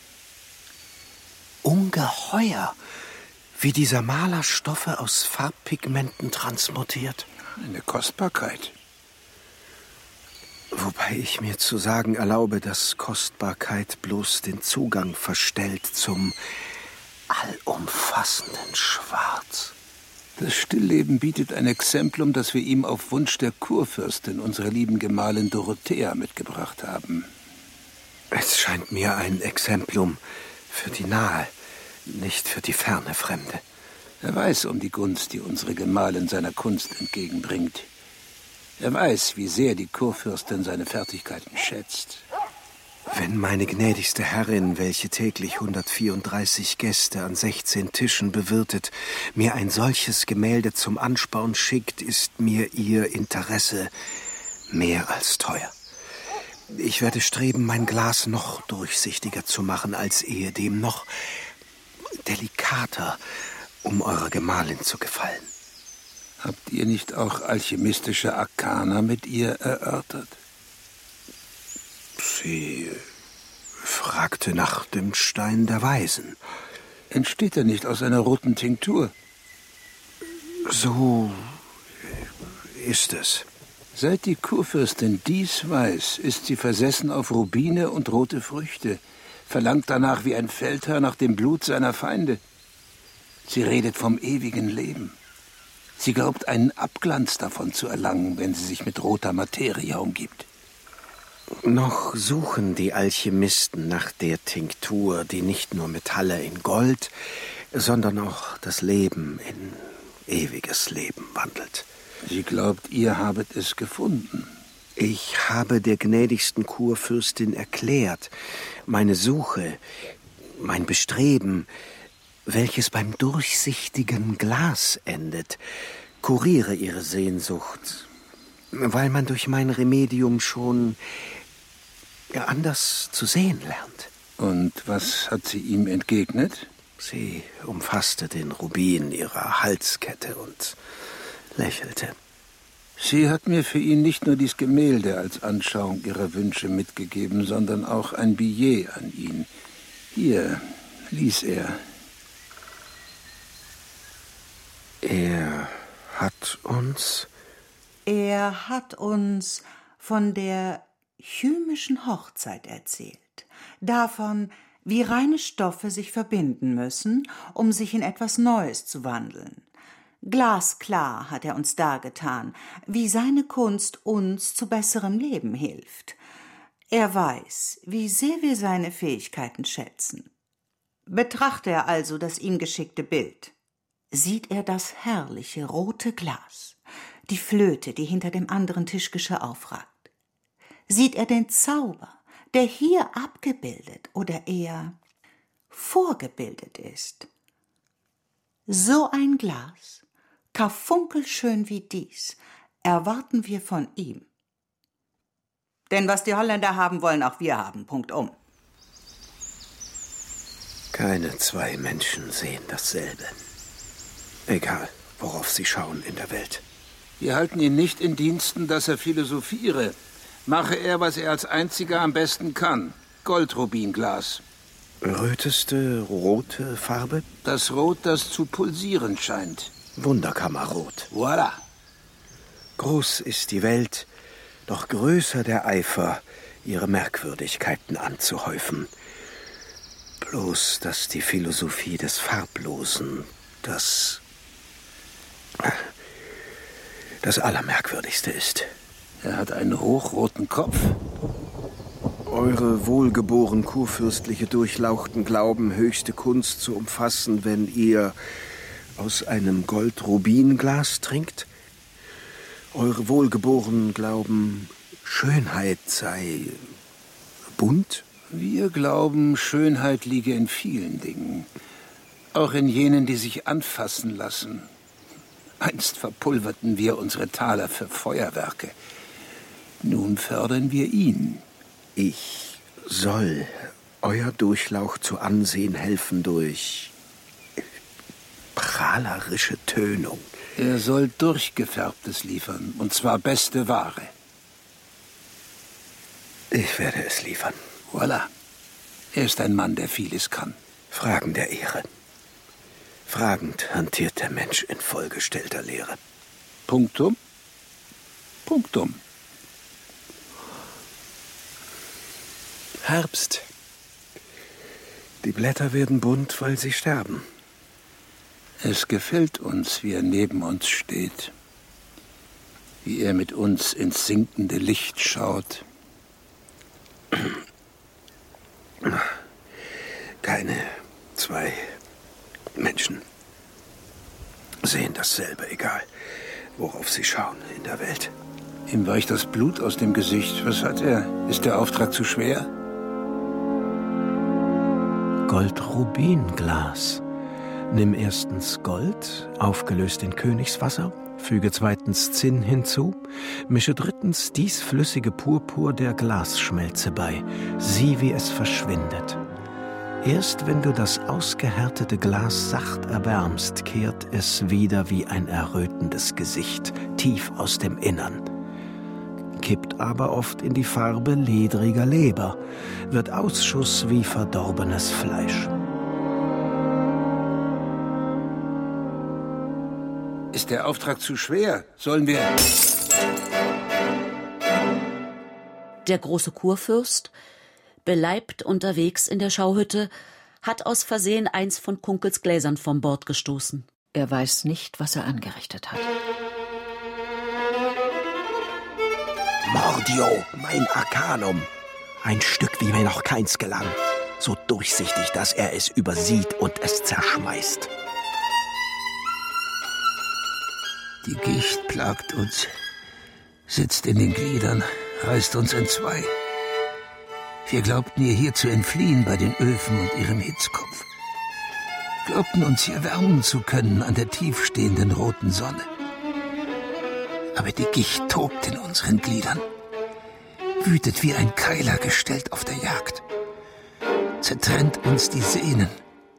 Ungeheuer, wie dieser Maler Stoffe aus Farbpigmenten transmutiert. Eine Kostbarkeit. Wobei ich mir zu sagen erlaube, dass Kostbarkeit bloß den Zugang verstellt zum allumfassenden Schwarz. Das Stillleben bietet ein Exemplum, das wir ihm auf Wunsch der Kurfürstin, unserer lieben Gemahlin Dorothea, mitgebracht haben. Es scheint mir ein Exemplum für die nahe, nicht für die ferne Fremde. Er weiß um die Gunst, die unsere Gemahlin seiner Kunst entgegenbringt. Er weiß, wie sehr die Kurfürstin seine Fertigkeiten schätzt. Wenn meine gnädigste Herrin, welche täglich 134 Gäste an 16 Tischen bewirtet, mir ein solches Gemälde zum Ansporn schickt, ist mir ihr Interesse mehr als teuer. Ich werde streben, mein Glas noch durchsichtiger zu machen als ehedem, noch delikater, um eurer Gemahlin zu gefallen. Habt ihr nicht auch alchemistische Arkana mit ihr erörtert? Sie fragte nach dem Stein der Weisen. Entsteht er nicht aus einer roten Tinktur? So ist es. Seit die Kurfürstin dies weiß, ist sie versessen auf Rubine und rote Früchte, verlangt danach wie ein Feldherr nach dem Blut seiner Feinde. Sie redet vom ewigen Leben. Sie glaubt, einen Abglanz davon zu erlangen, wenn sie sich mit roter Materie umgibt. Noch suchen die Alchemisten nach der Tinktur, die nicht nur Metalle in Gold, sondern auch das Leben in ewiges Leben wandelt. Sie glaubt, ihr habet es gefunden. Ich habe der gnädigsten Kurfürstin erklärt, meine Suche, mein Bestreben, welches beim durchsichtigen Glas endet, kuriere ihre Sehnsucht, weil man durch mein Remedium schon anders zu sehen lernt. Und was hat sie ihm entgegnet? Sie umfasste den Rubin ihrer Halskette und lächelte. Sie hat mir für ihn nicht nur dies Gemälde als Anschauung ihrer Wünsche mitgegeben, sondern auch ein Billet an ihn. Hier, lies er. Er hat uns von der chymischen Hochzeit erzählt, davon, wie reine Stoffe sich verbinden müssen, um sich in etwas Neues zu wandeln. Glasklar hat er uns dargetan, wie seine Kunst uns zu besserem Leben hilft. Er weiß, wie sehr wir seine Fähigkeiten schätzen. Betrachte er also das ihm geschickte Bild. Sieht er das herrliche rote Glas, die Flöte, die hinter dem anderen Tischgeschirr aufragt? Sieht er den Zauber, der hier abgebildet oder eher vorgebildet ist? So ein Glas, karfunkelschön wie dies, erwarten wir von ihm. Denn was die Holländer haben, wollen auch wir haben, punktum. Keine zwei Menschen sehen dasselbe. Egal, worauf sie schauen in der Welt. Wir halten ihn nicht in Diensten, dass er philosophiere. Mache er, was er als einziger am besten kann. Goldrubinglas. Röteste rote Farbe? Das Rot, das zu pulsieren scheint. Wunderkammerrot. Voilà. Groß ist die Welt, doch größer der Eifer, ihre Merkwürdigkeiten anzuhäufen. Bloß, dass die Philosophie des Farblosen das Allermerkwürdigste ist. Er hat einen hochroten Kopf. Eure wohlgeboren kurfürstliche Durchlauchten glauben, höchste Kunst zu umfassen, wenn ihr aus einem Goldrubinglas trinkt? Eure wohlgeboren glauben, Schönheit sei bunt? Wir glauben, Schönheit liege in vielen Dingen. Auch in jenen, die sich anfassen lassen. Einst verpulverten wir unsere Taler für Feuerwerke. Nun fördern wir ihn. Ich soll euer Durchlaucht zu Ansehen helfen durch prahlerische Tönung. Er soll Durchgefärbtes liefern, und zwar beste Ware. Ich werde es liefern. Voilà. Er ist ein Mann, der vieles kann. Fragen der Ehre. Fragend hantiert der Mensch in vollgestellter Lehre. Punktum. Punktum. Herbst. Die Blätter werden bunt, weil sie sterben. Es gefällt uns, wie er neben uns steht. Wie er mit uns ins sinkende Licht schaut. Keine zwei Menschen sehen dasselbe, egal worauf sie schauen in der Welt. Ihm weicht das Blut aus dem Gesicht. Was hat er? Ist der Auftrag zu schwer? Goldrubinglas. Nimm erstens Gold, aufgelöst in Königswasser, füge zweitens Zinn hinzu, mische drittens dies flüssige Purpur der Glasschmelze bei, sieh, wie es verschwindet. Erst wenn du das ausgehärtete Glas sacht erwärmst, kehrt es wieder wie ein errötendes Gesicht, tief aus dem Innern. Kippt aber oft in die Farbe ledriger Leber, wird Ausschuss wie verdorbenes Fleisch. Ist der Auftrag zu schwer? Sollen wir... Der große Kurfürst, beleibt unterwegs in der Schauhütte, hat aus Versehen eins von Kunkels Gläsern vom Bord gestoßen. Er weiß nicht, was er angerichtet hat. Mordio, mein Arkanum. Ein Stück, wie mir noch keins gelang. So durchsichtig, dass er es übersieht und es zerschmeißt. Die Gicht plagt uns, sitzt in den Gliedern, reißt uns entzwei. Wir glaubten ihr hier zu entfliehen bei den Öfen und ihrem Hitzkopf. Glaubten uns hier wärmen zu können an der tiefstehenden roten Sonne. Aber die Gicht tobt in unseren Gliedern, wütet wie ein Keiler gestellt auf der Jagd, zertrennt uns die Sehnen.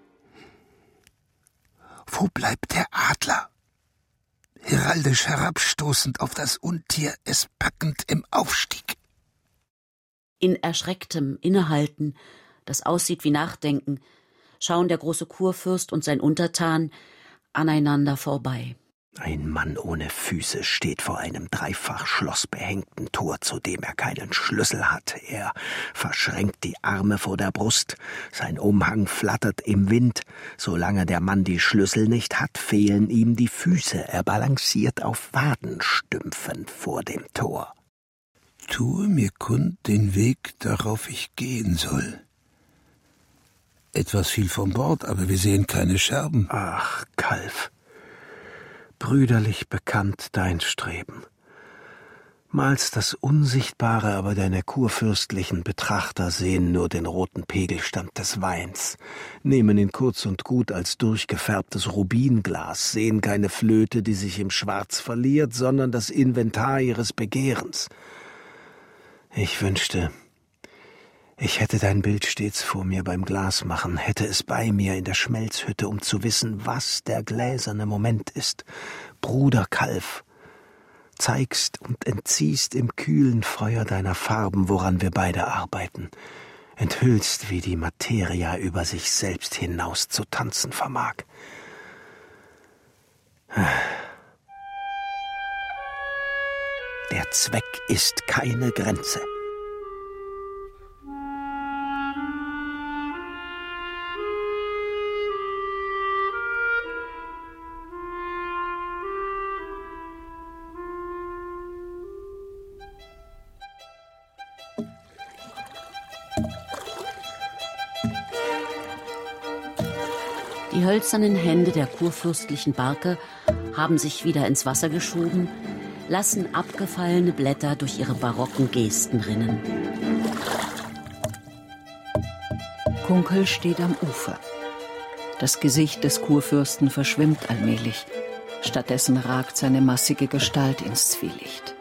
Wo bleibt der Adler? Heraldisch herabstoßend auf das Untier, es packend im Aufstieg. In erschrecktem Innehalten, das aussieht wie Nachdenken, schauen der große Kurfürst und sein Untertan aneinander vorbei. Ein Mann ohne Füße steht vor einem dreifach schlossbehängten Tor, zu dem er keinen Schlüssel hat. Er verschränkt die Arme vor der Brust, sein Umhang flattert im Wind. Solange der Mann die Schlüssel nicht hat, fehlen ihm die Füße. Er balanciert auf Wadenstümpfen vor dem Tor. Tue mir kund den Weg, darauf ich gehen soll. Etwas fiel vom Bord, aber wir sehen keine Scherben. Ach, Kalf, brüderlich bekannt dein Streben. Mals das Unsichtbare, aber deine kurfürstlichen Betrachter sehen nur den roten Pegelstand des Weins, nehmen ihn kurz und gut als durchgefärbtes Rubinglas, sehen keine Flöte, die sich im Schwarz verliert, sondern das Inventar ihres Begehrens. Ich wünschte, ich hätte dein Bild stets vor mir beim Glasmachen, hätte es bei mir in der Schmelzhütte, um zu wissen, was der gläserne Moment ist. Bruder Kalf, zeigst und entziehst im kühlen Feuer deiner Farben, woran wir beide arbeiten, enthüllst, wie die Materia über sich selbst hinaus zu tanzen vermag. Der Zweck ist keine Grenze. Die hölzernen Hände der kurfürstlichen Barke haben sich wieder ins Wasser geschoben, lassen abgefallene Blätter durch ihre barocken Gesten rinnen. Kunkel steht am Ufer. Das Gesicht des Kurfürsten verschwimmt allmählich. Stattdessen ragt seine massige Gestalt ins Zwielicht.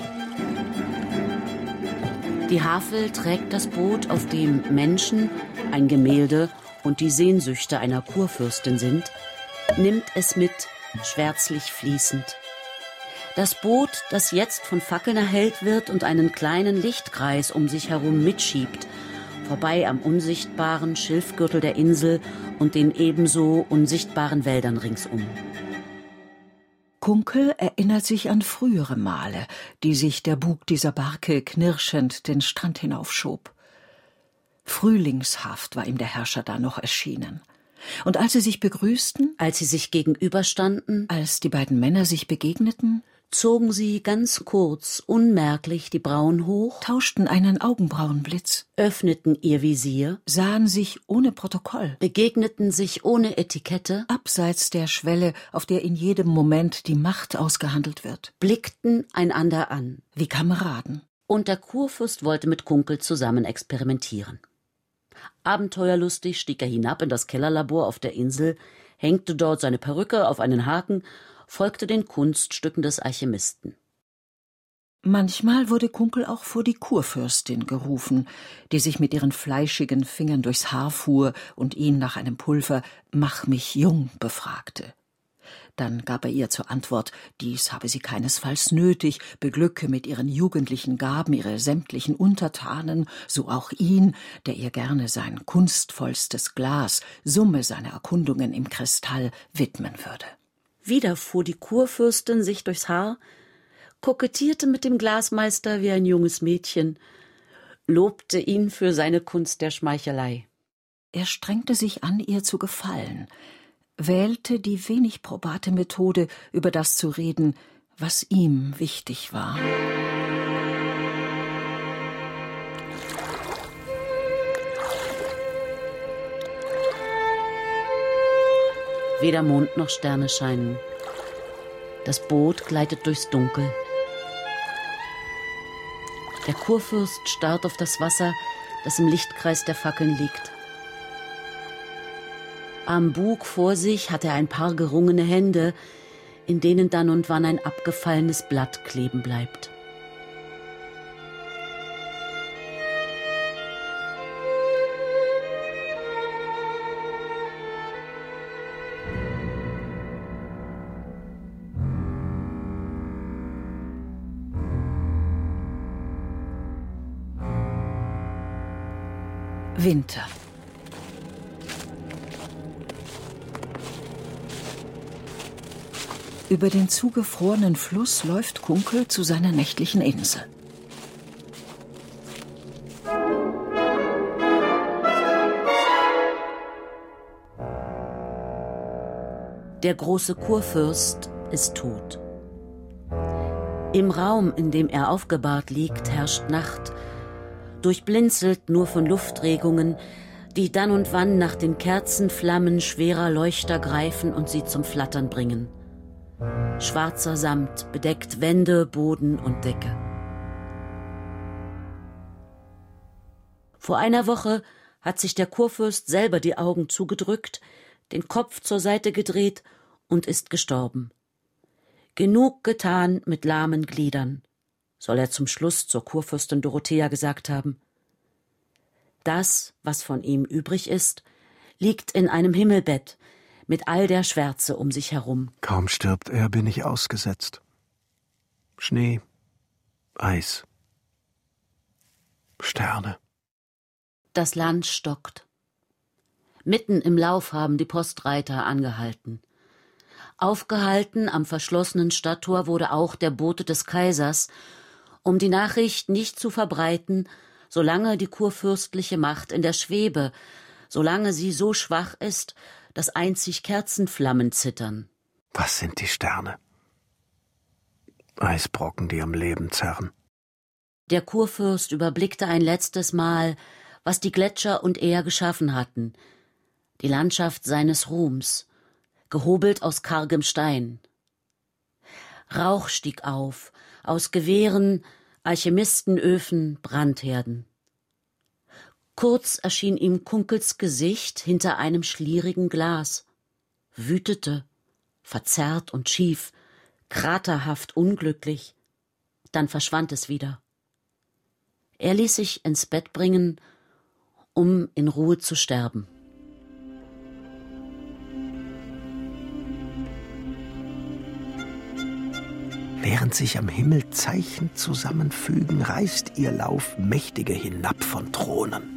Die Havel trägt das Boot, auf dem Menschen, ein Gemälde und die Sehnsüchte einer Kurfürstin sind, nimmt es mit, schwärzlich fließend. Das Boot, das jetzt von Fackeln erhellt wird und einen kleinen Lichtkreis um sich herum mitschiebt, vorbei am unsichtbaren Schilfgürtel der Insel und den ebenso unsichtbaren Wäldern ringsum. Kunkel erinnert sich an frühere Male, die sich der Bug dieser Barke knirschend den Strand hinaufschob. Frühlingshaft war ihm der Herrscher da noch erschienen. Und als sie sich begrüßten, als sie sich gegenüberstanden, als die beiden Männer sich begegneten, zogen sie ganz kurz, unmerklich die Brauen hoch, tauschten einen Augenbrauenblitz, öffneten ihr Visier, sahen sich ohne Protokoll, begegneten sich ohne Etikette, abseits der Schwelle, auf der in jedem Moment die Macht ausgehandelt wird, blickten einander an, wie Kameraden. Und der Kurfürst wollte mit Kunkel zusammen experimentieren. Abenteuerlustig stieg er hinab in das Kellerlabor auf der Insel, hängte dort seine Perücke auf einen Haken, folgte den Kunststücken des Alchemisten. Manchmal wurde Kunkel auch vor die Kurfürstin gerufen, die sich mit ihren fleischigen Fingern durchs Haar fuhr und ihn nach einem Pulver »Mach mich jung« befragte. Dann gab er ihr zur Antwort, dies habe sie keinesfalls nötig, beglücke mit ihren jugendlichen Gaben ihre sämtlichen Untertanen, so auch ihn, der ihr gerne sein kunstvollstes Glas, Summe seiner Erkundungen im Kristall, widmen würde. Wieder fuhr die Kurfürstin sich durchs Haar, kokettierte mit dem Glasmeister wie ein junges Mädchen, lobte ihn für seine Kunst der Schmeichelei. Er strengte sich an, ihr zu gefallen, wählte die wenig probate Methode, über das zu reden, was ihm wichtig war. Weder Mond noch Sterne scheinen. Das Boot gleitet durchs Dunkel. Der Kurfürst starrt auf das Wasser, das im Lichtkreis der Fackeln liegt. Am Bug vor sich hat er ein paar gerungene Hände, in denen dann und wann ein abgefallenes Blatt kleben bleibt. Winter. Über den zugefrorenen Fluss läuft Kunkel zu seiner nächtlichen Insel. Der große Kurfürst ist tot. Im Raum, in dem er aufgebahrt liegt, herrscht Nacht, durchblinzelt nur von Luftregungen, die dann und wann nach den Kerzenflammen schwerer Leuchter greifen und sie zum Flattern bringen. Schwarzer Samt bedeckt Wände, Boden und Decke. Vor einer Woche hat sich der Kurfürst selber die Augen zugedrückt, den Kopf zur Seite gedreht und ist gestorben. Genug getan mit lahmen Gliedern, soll er zum Schluss zur Kurfürstin Dorothea gesagt haben. Das, was von ihm übrig ist, liegt in einem Himmelbett mit all der Schwärze um sich herum. Kaum stirbt er, bin ich ausgesetzt. Schnee, Eis, Sterne. Das Land stockt. Mitten im Lauf haben die Postreiter angehalten. Aufgehalten am verschlossenen Stadttor wurde auch der Bote des Kaisers, um die Nachricht nicht zu verbreiten, solange die kurfürstliche Macht in der Schwebe, solange sie so schwach ist, dass einzig Kerzenflammen zittern. Was sind die Sterne? Eisbrocken, die am Leben zerren. Der Kurfürst überblickte ein letztes Mal, was die Gletscher und er geschaffen hatten, die Landschaft seines Ruhms, gehobelt aus kargem Stein. Rauch stieg auf, aus Gewehren, Alchemistenöfen, Brandherden. Kurz erschien ihm Kunkels Gesicht hinter einem schlierigen Glas, wütete, verzerrt und schief, kraterhaft unglücklich, dann verschwand es wieder. Er ließ sich ins Bett bringen, um in Ruhe zu sterben. Während sich am Himmel Zeichen zusammenfügen, reißt ihr Lauf Mächtige hinab von Thronen.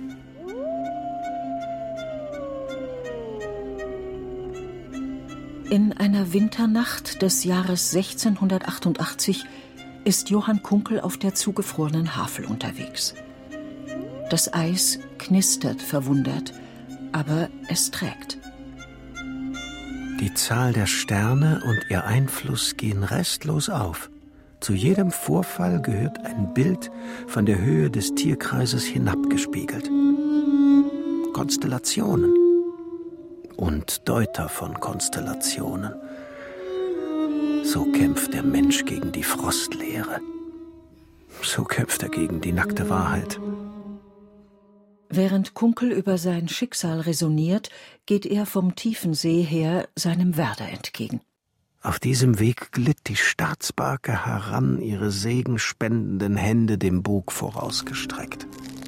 In einer Winternacht des Jahres 1688 ist Johann Kunkel auf der zugefrorenen Havel unterwegs. Das Eis knistert verwundert, aber es trägt. Die Zahl der Sterne und ihr Einfluss gehen restlos auf. Zu jedem Vorfall gehört ein Bild von der Höhe des Tierkreises hinabgespiegelt. Konstellationen und Deuter von Konstellationen. So kämpft der Mensch gegen die Frostlehre. So kämpft er gegen die nackte Wahrheit. Während Kunkel über sein Schicksal räsoniert, geht er vom tiefen See her seinem Werder entgegen. Auf diesem Weg glitt die Staatsbarke heran, ihre segenspendenden Hände dem Bug vorausgestreckt.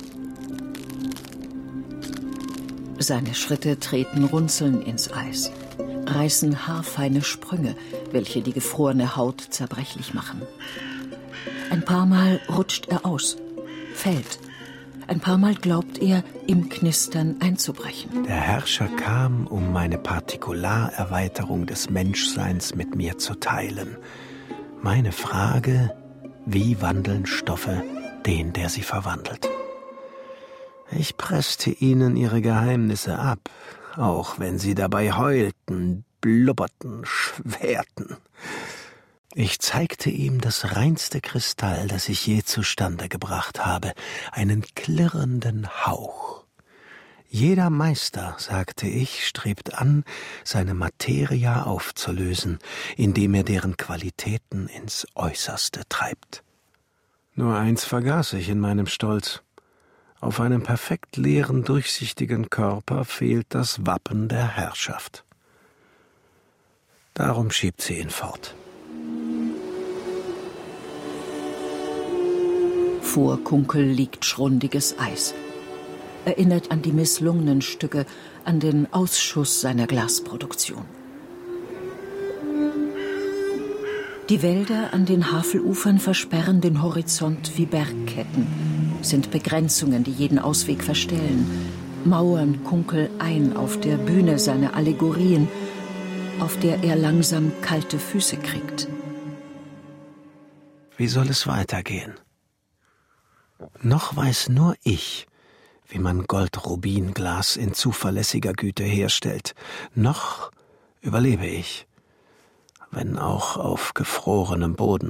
Seine Schritte treten Runzeln ins Eis, reißen haarfeine Sprünge, welche die gefrorene Haut zerbrechlich machen. Ein paar Mal rutscht er aus, fällt. Ein paar Mal glaubt er, im Knistern einzubrechen. Der Herrscher kam, um meine Partikularerweiterung des Menschseins mit mir zu teilen. Meine Frage: Wie wandeln Stoffe den, der sie verwandelt? Ich presste ihnen ihre Geheimnisse ab, auch wenn sie dabei heulten, blubberten, schwärten. Ich zeigte ihm das reinste Kristall, das ich je zustande gebracht habe, einen klirrenden Hauch. Jeder Meister, sagte ich, strebt an, seine Materia aufzulösen, indem er deren Qualitäten ins Äußerste treibt. Nur eins vergaß ich in meinem Stolz. Auf einem perfekt leeren, durchsichtigen Körper fehlt das Wappen der Herrschaft. Darum schiebt sie ihn fort. Vor Kunkel liegt schrundiges Eis. Erinnert an die misslungenen Stücke, an den Ausschuss seiner Glasproduktion. Die Wälder an den Havelufern versperren den Horizont wie Bergketten, sind Begrenzungen, die jeden Ausweg verstellen, mauern Kunkel ein auf der Bühne seiner Allegorien, auf der er langsam kalte Füße kriegt. Wie soll es weitergehen? Noch weiß nur ich, wie man Gold-Rubin-Glas in zuverlässiger Güte herstellt. Noch überlebe ich, wenn auch auf gefrorenem Boden.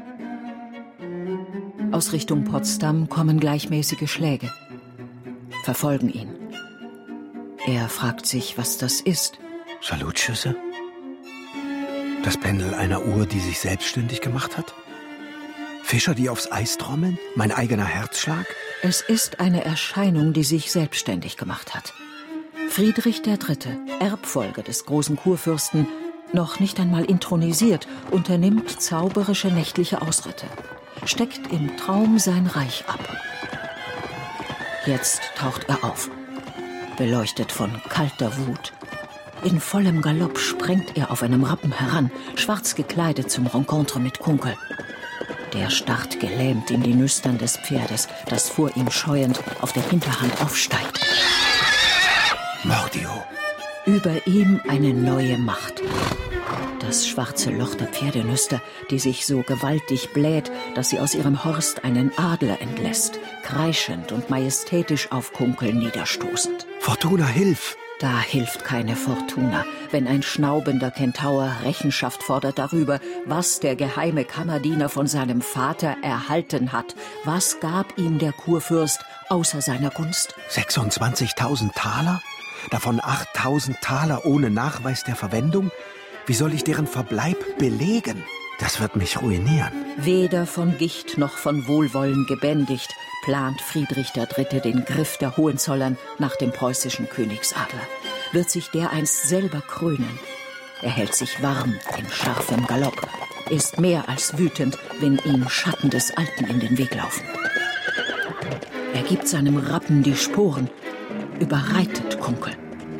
Aus Richtung Potsdam kommen gleichmäßige Schläge, verfolgen ihn. Er fragt sich, was das ist. Salutschüsse? Das Pendel einer Uhr, die sich selbstständig gemacht hat? Fischer, die aufs Eis trommeln? Mein eigener Herzschlag? Es ist eine Erscheinung, die sich selbstständig gemacht hat. Friedrich III., Erbfolger des großen Kurfürsten, noch nicht einmal intronisiert, unternimmt zauberische nächtliche Ausritte, steckt im Traum sein Reich ab. Jetzt taucht er auf, beleuchtet von kalter Wut. In vollem Galopp sprengt er auf einem Rappen heran, schwarz gekleidet zum Rencontre mit Kunkel. Der starrt gelähmt in die Nüstern des Pferdes, das vor ihm scheuend auf der Hinterhand aufsteigt. Mordio. Über ihm eine neue Macht. Das schwarze Loch der Pferdenüster, die sich so gewaltig bläht, dass sie aus ihrem Horst einen Adler entlässt, kreischend und majestätisch auf Kunkel niederstoßend. Fortuna, hilf! Da hilft keine Fortuna, wenn ein schnaubender Kentaur Rechenschaft fordert darüber, was der geheime Kammerdiener von seinem Vater erhalten hat. Was gab ihm der Kurfürst außer seiner Gunst? 26.000 Taler? Davon 8.000 Taler ohne Nachweis der Verwendung? Wie soll ich deren Verbleib belegen? Das wird mich ruinieren. Weder von Gicht noch von Wohlwollen gebändigt, plant Friedrich III. Den Griff der Hohenzollern nach dem preußischen Königsadler. Wird sich dereinst selber krönen. Er hält sich warm in scharfem Galopp, ist mehr als wütend, wenn ihm Schatten des Alten in den Weg laufen. Er gibt seinem Rappen die Sporen, überreitet Kunkel.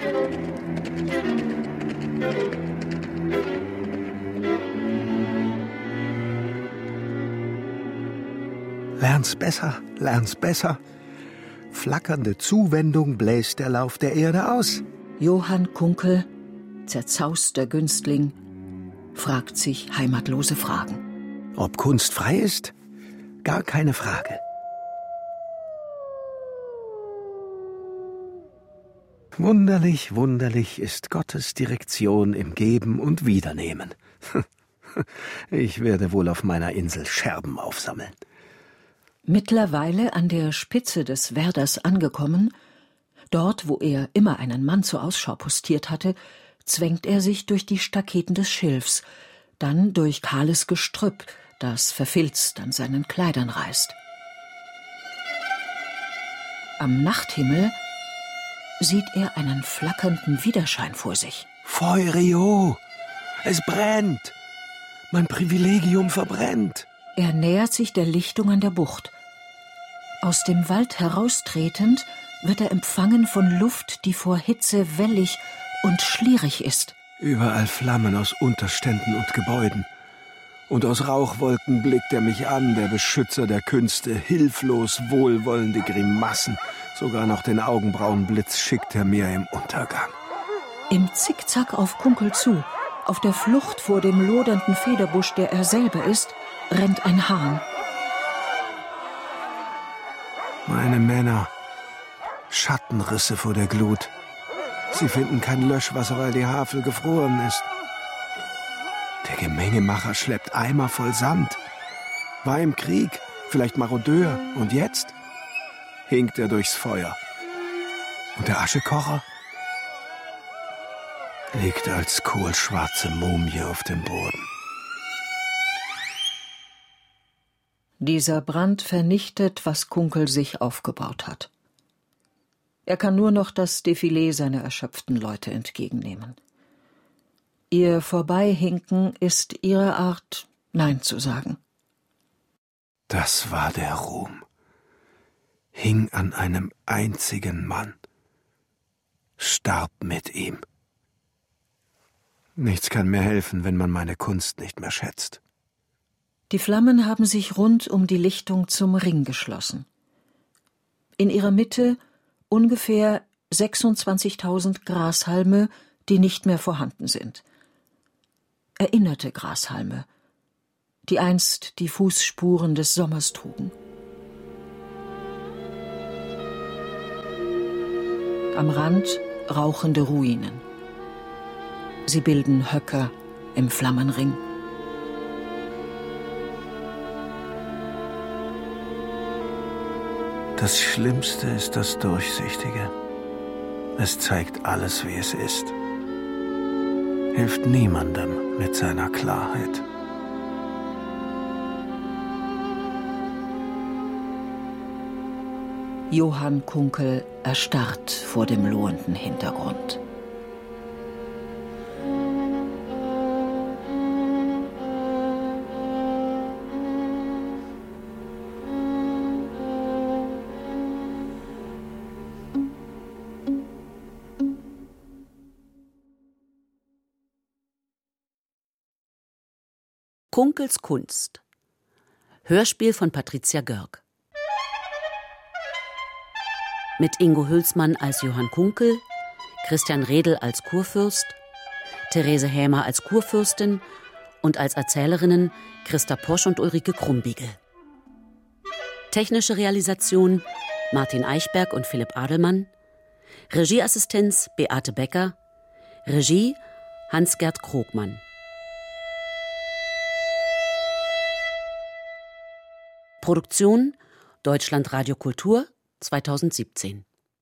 Lern's besser, lern's besser. Flackernde Zuwendung bläst der Lauf der Erde aus. Johann Kunkel, zerzauster Günstling, fragt sich heimatlose Fragen. Ob Kunst frei ist? Gar keine Frage. Wunderlich, wunderlich ist Gottes Direktion im Geben und Wiedernehmen. Ich werde wohl auf meiner Insel Scherben aufsammeln. Mittlerweile an der Spitze des Werders angekommen, dort, wo er immer einen Mann zur Ausschau postiert hatte, zwängt er sich durch die Staketen des Schilfs, dann durch kahles Gestrüpp, das verfilzt an seinen Kleidern reißt. Am Nachthimmel sieht er einen flackernden Widerschein vor sich. Feurio! Es brennt! Mein Privilegium verbrennt! Er nähert sich der Lichtung an der Bucht. Aus dem Wald heraustretend wird er empfangen von Luft, die vor Hitze wellig und schlierig ist. Überall Flammen aus Unterständen und Gebäuden. Und aus Rauchwolken blickt er mich an, der Beschützer der Künste, hilflos wohlwollende Grimassen. Sogar noch den Augenbrauenblitz schickt er mir im Untergang. Im Zickzack auf Kunkel zu, auf der Flucht vor dem lodernden Federbusch, der er selber ist, rennt ein Hahn. Meine Männer, Schattenrisse vor der Glut. Sie finden kein Löschwasser, weil die Havel gefroren ist. Der Gemengemacher schleppt Eimer voll Sand. War im Krieg, vielleicht Marodeur. Und jetzt hinkt er durchs Feuer. Und der Aschekocher liegt als kohlschwarze Mumie auf dem Boden. Dieser Brand vernichtet, was Kunkel sich aufgebaut hat. Er kann nur noch das Defilé seiner erschöpften Leute entgegennehmen. Ihr Vorbeihinken ist ihre Art, Nein zu sagen. Das war der Ruhm. Hing an einem einzigen Mann. Starb mit ihm. Nichts kann mir helfen, wenn man meine Kunst nicht mehr schätzt. Die Flammen haben sich rund um die Lichtung zum Ring geschlossen. In ihrer Mitte ungefähr 26.000 Grashalme, die nicht mehr vorhanden sind. Erinnerte Grashalme, die einst die Fußspuren des Sommers trugen. Am Rand rauchende Ruinen. Sie bilden Höcker im Flammenring. Das Schlimmste ist das Durchsichtige. Es zeigt alles, wie es ist. Hilft niemandem mit seiner Klarheit. Johann Kunkel erstarrt vor dem lohenden Hintergrund. Kunkels Kunst. Hörspiel von Patricia Görg. Mit Ingo Hülsmann als Johann Kunkel, Christian Redl als Kurfürst, Therese Hämer als Kurfürstin und als Erzählerinnen Christa Posch und Ulrike Krumbiegel. Technische Realisation Martin Eichberg und Philipp Adelmann. Regieassistenz Beate Becker. Regie Hans-Gerd Krogmann. Produktion Deutschland Radio Kultur 2017.